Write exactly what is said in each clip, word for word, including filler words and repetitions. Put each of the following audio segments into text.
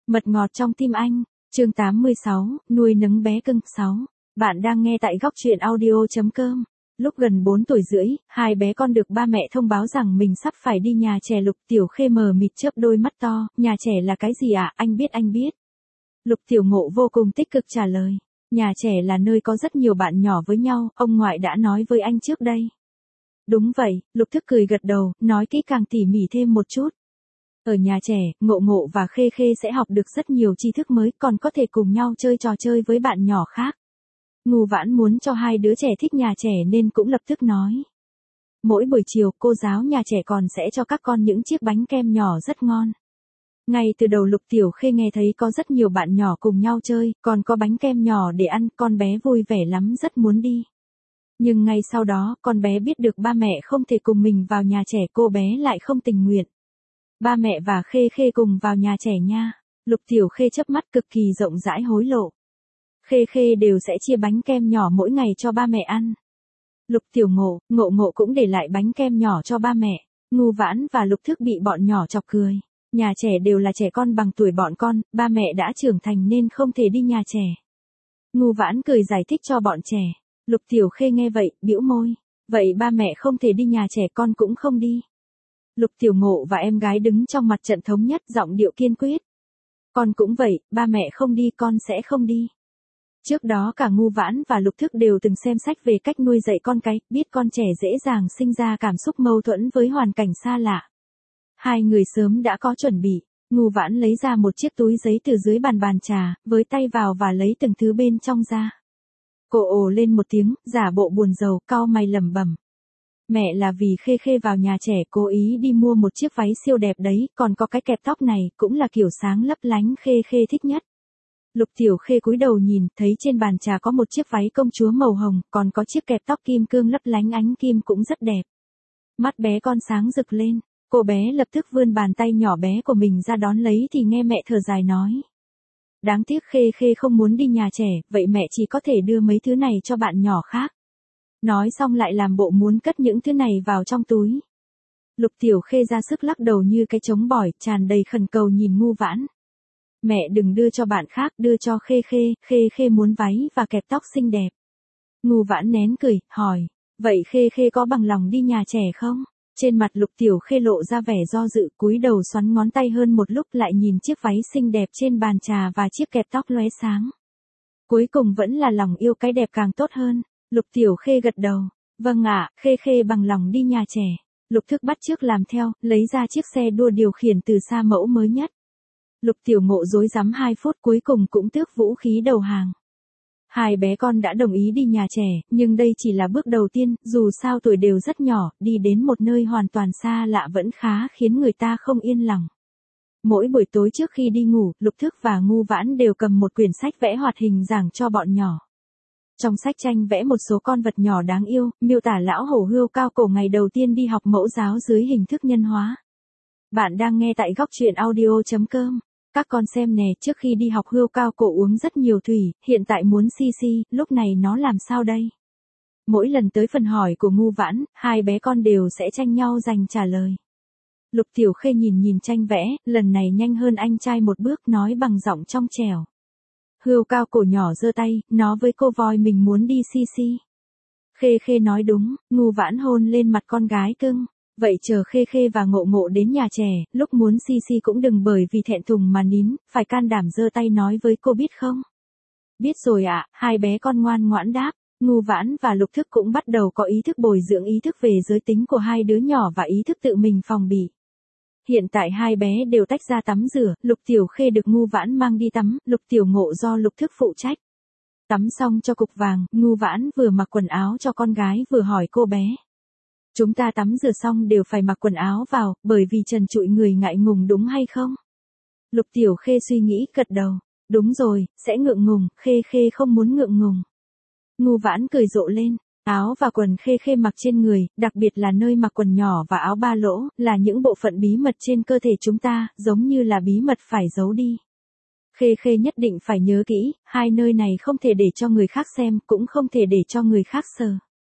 Mật ngọt trong tim anh, chương tám mươi sáu, nuôi nấng bé cưng. sáu. Bạn đang nghe tại góc truyện audio.com. Lúc gần bốn tuổi rưỡi, hai bé con được ba mẹ thông báo rằng mình sắp phải đi nhà trẻ. Lục Tiểu Khê mờ mịt chớp đôi mắt to, nhà trẻ là cái gì ạ? À? Anh biết anh biết. Lục Tiểu Ngộ vô cùng tích cực trả lời. Nhà trẻ là nơi có rất nhiều bạn nhỏ với nhau, ông ngoại đã nói với anh trước đây. Đúng vậy, Lục Thức cười gật đầu, nói kỹ càng tỉ mỉ thêm một chút. Ở nhà trẻ, Ngộ Ngộ và Khê Khê sẽ học được rất nhiều tri thức mới, còn có thể cùng nhau chơi trò chơi với bạn nhỏ khác. Ngô Vãn muốn cho hai đứa trẻ thích nhà trẻ nên cũng lập tức nói. Mỗi buổi chiều, cô giáo nhà trẻ còn sẽ cho các con những chiếc bánh kem nhỏ rất ngon. Ngay từ đầu Lục Tiểu Khê nghe thấy có rất nhiều bạn nhỏ cùng nhau chơi, còn có bánh kem nhỏ để ăn, con bé vui vẻ lắm rất muốn đi. Nhưng ngay sau đó, con bé biết được ba mẹ không thể cùng mình vào nhà trẻ, cô bé lại không tình nguyện. Ba mẹ và Khê Khê cùng vào nhà trẻ nha. Lục Tiểu Khê chớp mắt cực kỳ rộng rãi hối lộ. Khê Khê đều sẽ chia bánh kem nhỏ mỗi ngày cho ba mẹ ăn. Lục Tiểu Ngộ, Ngộ Ngộ cũng để lại bánh kem nhỏ cho ba mẹ. Ngô Vãn và Lục Thức bị bọn nhỏ chọc cười. Nhà trẻ đều là trẻ con bằng tuổi bọn con, ba mẹ đã trưởng thành nên không thể đi nhà trẻ. Ngô Vãn cười giải thích cho bọn trẻ. Lục Tiểu Khê nghe vậy, bĩu môi. Vậy ba mẹ không thể đi nhà trẻ, con cũng không đi. Lục Tiểu Ngộ và em gái đứng trong mặt trận thống nhất, giọng điệu kiên quyết. Con cũng vậy, ba mẹ không đi con sẽ không đi. Trước đó cả Ngô Vãn và Lục Thức đều từng xem sách về cách nuôi dạy con cái, biết con trẻ dễ dàng sinh ra cảm xúc mâu thuẫn với hoàn cảnh xa lạ. Hai người sớm đã có chuẩn bị. Ngô Vãn lấy ra một chiếc túi giấy từ dưới bàn bàn trà, với tay vào và lấy từng thứ bên trong ra. Cô ồ lên một tiếng, giả bộ buồn rầu, cau mày lẩm bẩm. Mẹ là vì Khê Khê vào nhà trẻ cố ý đi mua một chiếc váy siêu đẹp đấy, còn có cái kẹp tóc này, cũng là kiểu sáng lấp lánh Khê Khê thích nhất. Lục Tiểu Khê cúi đầu nhìn, thấy trên bàn trà có một chiếc váy công chúa màu hồng, còn có chiếc kẹp tóc kim cương lấp lánh ánh kim cũng rất đẹp. Mắt bé con sáng rực lên, cô bé lập tức vươn bàn tay nhỏ bé của mình ra đón lấy thì nghe mẹ thở dài nói. Đáng tiếc Khê Khê không muốn đi nhà trẻ, vậy mẹ chỉ có thể đưa mấy thứ này cho bạn nhỏ khác. Nói xong lại làm bộ muốn cất những thứ này vào trong túi. Lục Tiểu Khê ra sức lắc đầu như cái trống bỏi, tràn đầy khẩn cầu nhìn Ngô Vãn. Mẹ đừng đưa cho bạn khác, đưa cho Khê Khê, Khê Khê muốn váy và kẹp tóc xinh đẹp. Ngô Vãn nén cười, hỏi, vậy Khê Khê có bằng lòng đi nhà trẻ không? Trên mặt Lục Tiểu Khê lộ ra vẻ do dự, cúi đầu xoắn ngón tay hơn một lúc lại nhìn chiếc váy xinh đẹp trên bàn trà và chiếc kẹp tóc lóe sáng. Cuối cùng vẫn là lòng yêu cái đẹp càng tốt hơn. Lục Tiểu Khê gật đầu. Vâng ạ, Khê Khê bằng lòng đi nhà trẻ. Lục Thức bắt chước làm theo, lấy ra chiếc xe đua điều khiển từ xa mẫu mới nhất. Lục Tiểu Ngộ rối rắm hai phút cuối cùng cũng tước vũ khí đầu hàng. Hai bé con đã đồng ý đi nhà trẻ, nhưng đây chỉ là bước đầu tiên, dù sao tuổi đều rất nhỏ, đi đến một nơi hoàn toàn xa lạ vẫn khá khiến người ta không yên lòng. Mỗi buổi tối trước khi đi ngủ, Lục Thức và Ngô Vãn đều cầm một quyển sách vẽ hoạt hình giảng cho bọn nhỏ. Trong sách tranh vẽ một số con vật nhỏ đáng yêu, miêu tả lão hổ hươu cao cổ ngày đầu tiên đi học mẫu giáo dưới hình thức nhân hóa. Bạn đang nghe tại góc truyện audio.com. Các con xem nè, trước khi đi học hươu cao cổ uống rất nhiều thủy, hiện tại muốn xi xi, lúc này nó làm sao đây? Mỗi lần tới phần hỏi của Ngô Vãn, hai bé con đều sẽ tranh nhau giành trả lời. Lục Tiểu Khê nhìn nhìn tranh vẽ, lần này nhanh hơn anh trai một bước, nói bằng giọng trong trẻo. Hươu cao cổ nhỏ giơ tay, nó với cô voi mình muốn đi xi xi. Khê Khê nói đúng, Ngô Vãn hôn lên mặt con gái cưng. Vậy chờ Khê Khê và Ngộ Ngộ đến nhà trẻ, lúc muốn xi xi cũng đừng bởi vì thẹn thùng mà nín, phải can đảm giơ tay nói với cô biết không? Biết rồi ạ, à, hai bé con ngoan ngoãn đáp. Ngô Vãn và Lục Thức cũng bắt đầu có ý thức bồi dưỡng ý thức về giới tính của hai đứa nhỏ và ý thức tự mình phòng bị. Hiện tại hai bé đều tách ra tắm rửa, Lục Tiểu Khê được Ngô Vãn mang đi tắm, Lục Tiểu Ngộ do Lục Thức phụ trách. Tắm xong cho cục vàng, Ngô Vãn vừa mặc quần áo cho con gái vừa hỏi cô bé. Chúng ta tắm rửa xong đều phải mặc quần áo vào, bởi vì trần trụi người ngại ngùng đúng hay không? Lục Tiểu Khê suy nghĩ gật đầu. Đúng rồi, sẽ ngượng ngùng, Khê Khê không muốn ngượng ngùng. Ngô Vãn cười rộ lên. Áo và quần Khê Khê mặc trên người, đặc biệt là nơi mặc quần nhỏ và áo ba lỗ, là những bộ phận bí mật trên cơ thể chúng ta, giống như là bí mật phải giấu đi. Khê Khê nhất định phải nhớ kỹ, hai nơi này không thể để cho người khác xem, cũng không thể để cho người khác sờ.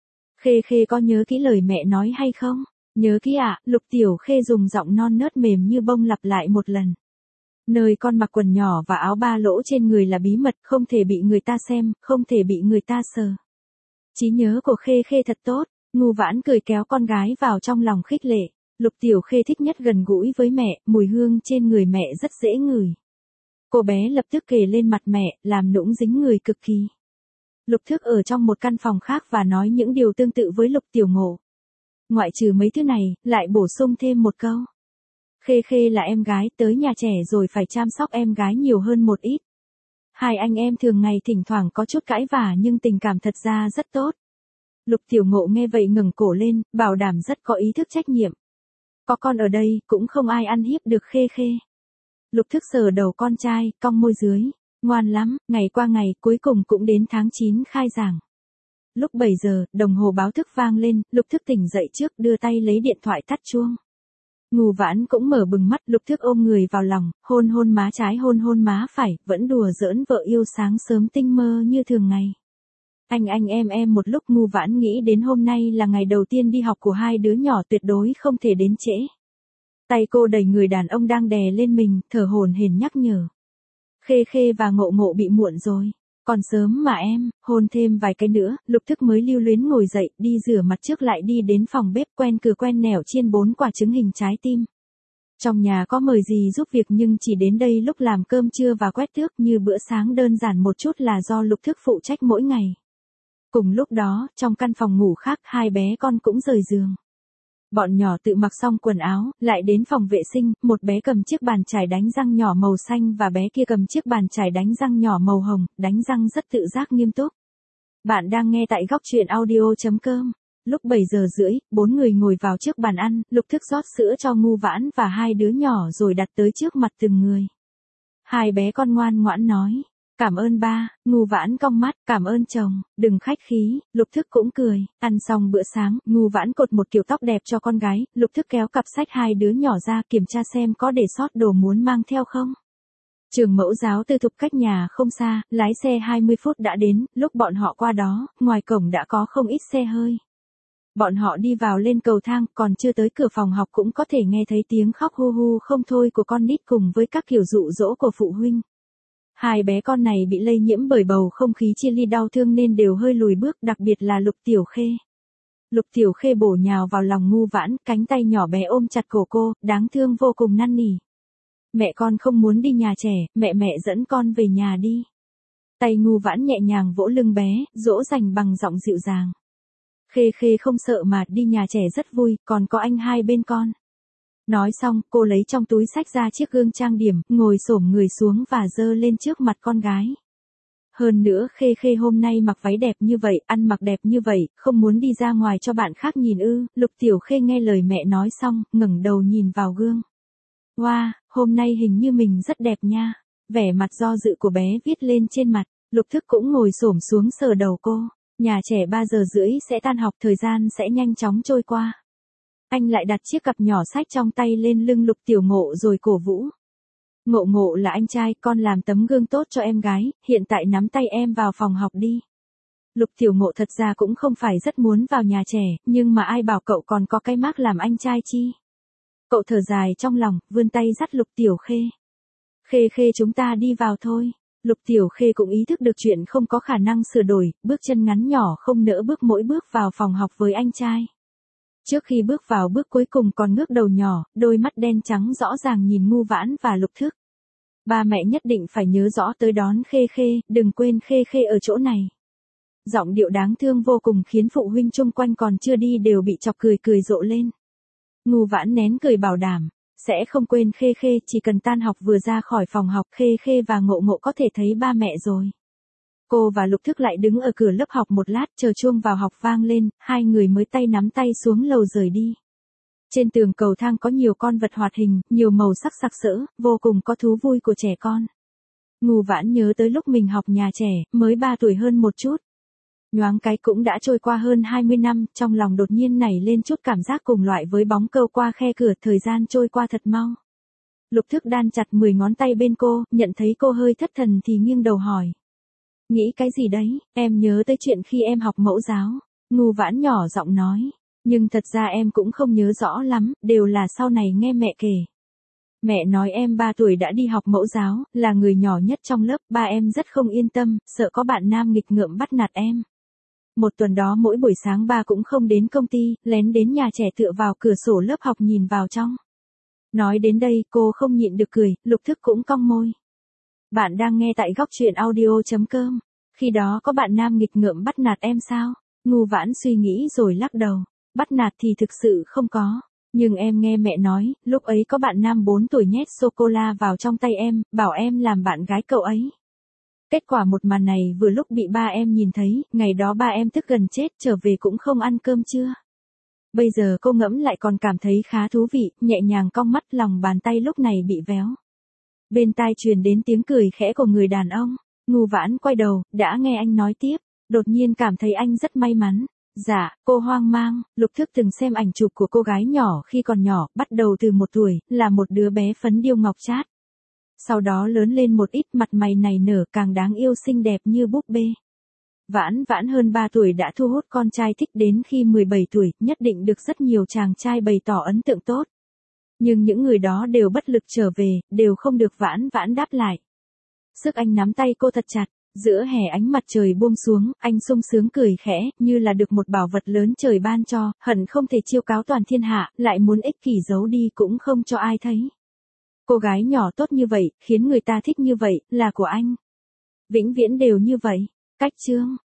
Khê Khê có nhớ kỹ lời mẹ nói hay không? Nhớ kỹ ạ, à, Lục Tiểu Khê dùng giọng non nớt mềm như bông lặp lại một lần. Nơi con mặc quần nhỏ và áo ba lỗ trên người là bí mật, không thể bị người ta xem, không thể bị người ta sờ. Trí nhớ của Khê Khê thật tốt, Ngu Vãn cười kéo con gái vào trong lòng khích lệ. Lục Tiểu Khê thích nhất gần gũi với mẹ, mùi hương trên người mẹ rất dễ ngửi. Cô bé lập tức kề lên mặt mẹ, làm nũng dính người cực kỳ. Lục Thức ở trong một căn phòng khác và nói những điều tương tự với Lục Tiểu Ngộ. Ngoại trừ mấy thứ này, lại bổ sung thêm một câu. Khê Khê là em gái, tới nhà trẻ rồi phải chăm sóc em gái nhiều hơn một ít. Hai anh em thường ngày thỉnh thoảng có chút cãi vả nhưng tình cảm thật ra rất tốt. Lục Tiểu Ngộ nghe vậy ngẩng cổ lên, bảo đảm rất có ý thức trách nhiệm. Có con ở đây, cũng không ai ăn hiếp được Khê Khê. Lục Thức sờ đầu con trai, cong môi dưới. Ngoan lắm, ngày qua ngày, cuối cùng cũng đến tháng chín khai giảng. Lúc bảy giờ, đồng hồ báo thức vang lên, Lục Thức tỉnh dậy trước, đưa tay lấy điện thoại tắt chuông. Ngu Vãn cũng mở bừng mắt, Lục Thức ôm người vào lòng, hôn hôn má trái hôn hôn má phải, vẫn đùa giỡn vợ yêu sáng sớm tinh mơ như thường ngày. Anh anh em em một lúc Ngu Vãn nghĩ đến hôm nay là ngày đầu tiên đi học của hai đứa nhỏ tuyệt đối không thể đến trễ. Tay cô đẩy người đàn ông đang đè lên mình, thở hổn hển nhắc nhở. Khê Khê và Ngộ Ngộ bị muộn rồi. Còn sớm mà em, hôn thêm vài cái nữa, Lục Thức mới lưu luyến ngồi dậy, đi rửa mặt trước lại đi đến phòng bếp quen cửa quen nẻo chiên bốn quả trứng hình trái tim. Trong nhà có mời gì giúp việc nhưng chỉ đến đây lúc làm cơm trưa và quét tước như bữa sáng đơn giản một chút là do Lục Thức phụ trách mỗi ngày. Cùng lúc đó, trong căn phòng ngủ khác hai bé con cũng rời giường. Bọn nhỏ tự mặc xong quần áo, lại đến phòng vệ sinh, một bé cầm chiếc bàn chải đánh răng nhỏ màu xanh và bé kia cầm chiếc bàn chải đánh răng nhỏ màu hồng, đánh răng rất tự giác nghiêm túc. Bạn đang nghe tại góc truyện audio chấm com. Lúc bảy giờ rưỡi, bốn người ngồi vào trước bàn ăn, Lục Thức rót sữa cho Ngu Vãn và hai đứa nhỏ rồi đặt tới trước mặt từng người. Hai bé con ngoan ngoãn nói. Cảm ơn ba, Ngu Vãn cong mắt, cảm ơn chồng, đừng khách khí, Lục Thức cũng cười, ăn xong bữa sáng, Ngu Vãn cột một kiểu tóc đẹp cho con gái, Lục Thức kéo cặp sách hai đứa nhỏ ra kiểm tra xem có để sót đồ muốn mang theo không. Trường mẫu giáo tư thục cách nhà không xa, lái xe hai mươi phút đã đến, lúc bọn họ qua đó, ngoài cổng đã có không ít xe hơi. Bọn họ đi vào lên cầu thang, còn chưa tới cửa phòng học cũng có thể nghe thấy tiếng khóc hu hu không thôi của con nít cùng với các kiểu dụ dỗ của phụ huynh. Hai bé con này bị lây nhiễm bởi bầu không khí chia ly đau thương nên đều hơi lùi bước, đặc biệt là Lục Tiểu Khê. Lục Tiểu Khê bổ nhào vào lòng Ngu Vãn, cánh tay nhỏ bé ôm chặt cổ cô, đáng thương vô cùng năn nỉ. Mẹ con không muốn đi nhà trẻ, mẹ mẹ dẫn con về nhà đi. Tay Ngu Vãn nhẹ nhàng vỗ lưng bé, dỗ dành bằng giọng dịu dàng. Khê Khê không sợ mà, đi nhà trẻ rất vui, còn có anh hai bên con. Nói xong, cô lấy trong túi xách ra chiếc gương trang điểm, ngồi xổm người xuống và dơ lên trước mặt con gái. Hơn nữa Khê Khê hôm nay mặc váy đẹp như vậy, ăn mặc đẹp như vậy, không muốn đi ra ngoài cho bạn khác nhìn ư. Lục Tiểu Khê nghe lời mẹ nói xong, ngẩng đầu nhìn vào gương. Wow, hôm nay hình như mình rất đẹp nha. Vẻ mặt do dự của bé viết lên trên mặt, Lục Thức cũng ngồi xổm xuống sờ đầu cô. Nhà trẻ ba giờ rưỡi sẽ tan học, thời gian sẽ nhanh chóng trôi qua. Anh lại đặt chiếc cặp nhỏ sách trong tay lên lưng Lục Tiểu Ngộ rồi cổ vũ. Ngộ Ngộ là anh trai, con làm tấm gương tốt cho em gái, hiện tại nắm tay em vào phòng học đi. Lục Tiểu Ngộ thật ra cũng không phải rất muốn vào nhà trẻ, nhưng mà ai bảo cậu còn có cái mác làm anh trai chi. Cậu thở dài trong lòng, vươn tay dắt Lục Tiểu Khê. Khê Khê chúng ta đi vào thôi. Lục Tiểu Khê cũng ý thức được chuyện không có khả năng sửa đổi, bước chân ngắn nhỏ không nỡ bước mỗi bước vào phòng học với anh trai. Trước khi bước vào bước cuối cùng còn ngước đầu nhỏ, đôi mắt đen trắng rõ ràng nhìn Ngu Vãn và Lục Thức. Ba mẹ nhất định phải nhớ rõ tới đón Khê Khê, đừng quên Khê Khê ở chỗ này. Giọng điệu đáng thương vô cùng khiến phụ huynh chung quanh còn chưa đi đều bị chọc cười cười rộ lên. Ngu Vãn nén cười bảo đảm, sẽ không quên Khê Khê, chỉ cần tan học vừa ra khỏi phòng học Khê Khê và Ngộ Ngộ có thể thấy ba mẹ rồi. Cô và Lục Thức lại đứng ở cửa lớp học một lát chờ chuông vào học vang lên, hai người mới tay nắm tay xuống lầu rời đi. Trên tường cầu thang có nhiều con vật hoạt hình, nhiều màu sắc sặc sỡ, vô cùng có thú vui của trẻ con. Ngu Vãn nhớ tới lúc mình học nhà trẻ, mới ba tuổi hơn một chút. Nhoáng cái cũng đã trôi qua hơn hai mươi năm, trong lòng đột nhiên nảy lên chút cảm giác cùng loại với bóng câu qua khe cửa, thời gian trôi qua thật mau. Lục Thức đan chặt mười ngón tay bên cô, nhận thấy cô hơi thất thần thì nghiêng đầu hỏi. Nghĩ cái gì đấy, em nhớ tới chuyện khi em học mẫu giáo. Ngu Vãn nhỏ giọng nói. Nhưng thật ra em cũng không nhớ rõ lắm, đều là sau này nghe mẹ kể. Mẹ nói em ba tuổi đã đi học mẫu giáo, là người nhỏ nhất trong lớp, ba em rất không yên tâm, sợ có bạn nam nghịch ngợm bắt nạt em. Một tuần đó mỗi buổi sáng ba cũng không đến công ty, lén đến nhà trẻ tựa vào cửa sổ lớp học nhìn vào trong. Nói đến đây cô không nhịn được cười, Lục Thức cũng cong môi. Bạn đang nghe tại góc truyện audio.com. Khi đó có bạn nam nghịch ngợm bắt nạt em sao? Ngu Vãn suy nghĩ rồi lắc đầu. Bắt nạt thì thực sự không có. Nhưng em nghe mẹ nói, lúc ấy có bạn nam bốn tuổi nhét sô-cô-la vào trong tay em, bảo em làm bạn gái cậu ấy. Kết quả một màn này vừa lúc bị ba em nhìn thấy, ngày đó ba em tức gần chết, trở về cũng không ăn cơm trưa. Bây giờ cô ngẫm lại còn cảm thấy khá thú vị, nhẹ nhàng cong mắt, lòng bàn tay lúc này bị véo. Bên tai truyền đến tiếng cười khẽ của người đàn ông. Ngu Vãn quay đầu, đã nghe anh nói tiếp, đột nhiên cảm thấy anh rất may mắn. Dạ, cô hoang mang. Lục Thức từng xem ảnh chụp của cô gái nhỏ khi còn nhỏ, bắt đầu từ một tuổi, là một đứa bé phấn điêu ngọc trát. Sau đó lớn lên một ít, mặt mày nảy nở, càng đáng yêu xinh đẹp như búp bê. Vãn Vãn hơn ba tuổi đã thu hút con trai thích, đến khi mười bảy tuổi, nhất định được rất nhiều chàng trai bày tỏ ấn tượng tốt. Nhưng những người đó đều bất lực trở về, đều không được Vãn Vãn đáp lại. Sức anh nắm tay cô thật chặt, giữa hè ánh mặt trời buông xuống, anh sung sướng cười khẽ, như là được một bảo vật lớn trời ban cho, hận không thể chiêu cáo toàn thiên hạ, lại muốn ích kỷ giấu đi cũng không cho ai thấy. Cô gái nhỏ tốt như vậy, khiến người ta thích như vậy, là của anh. Vĩnh viễn đều như vậy. Cách chương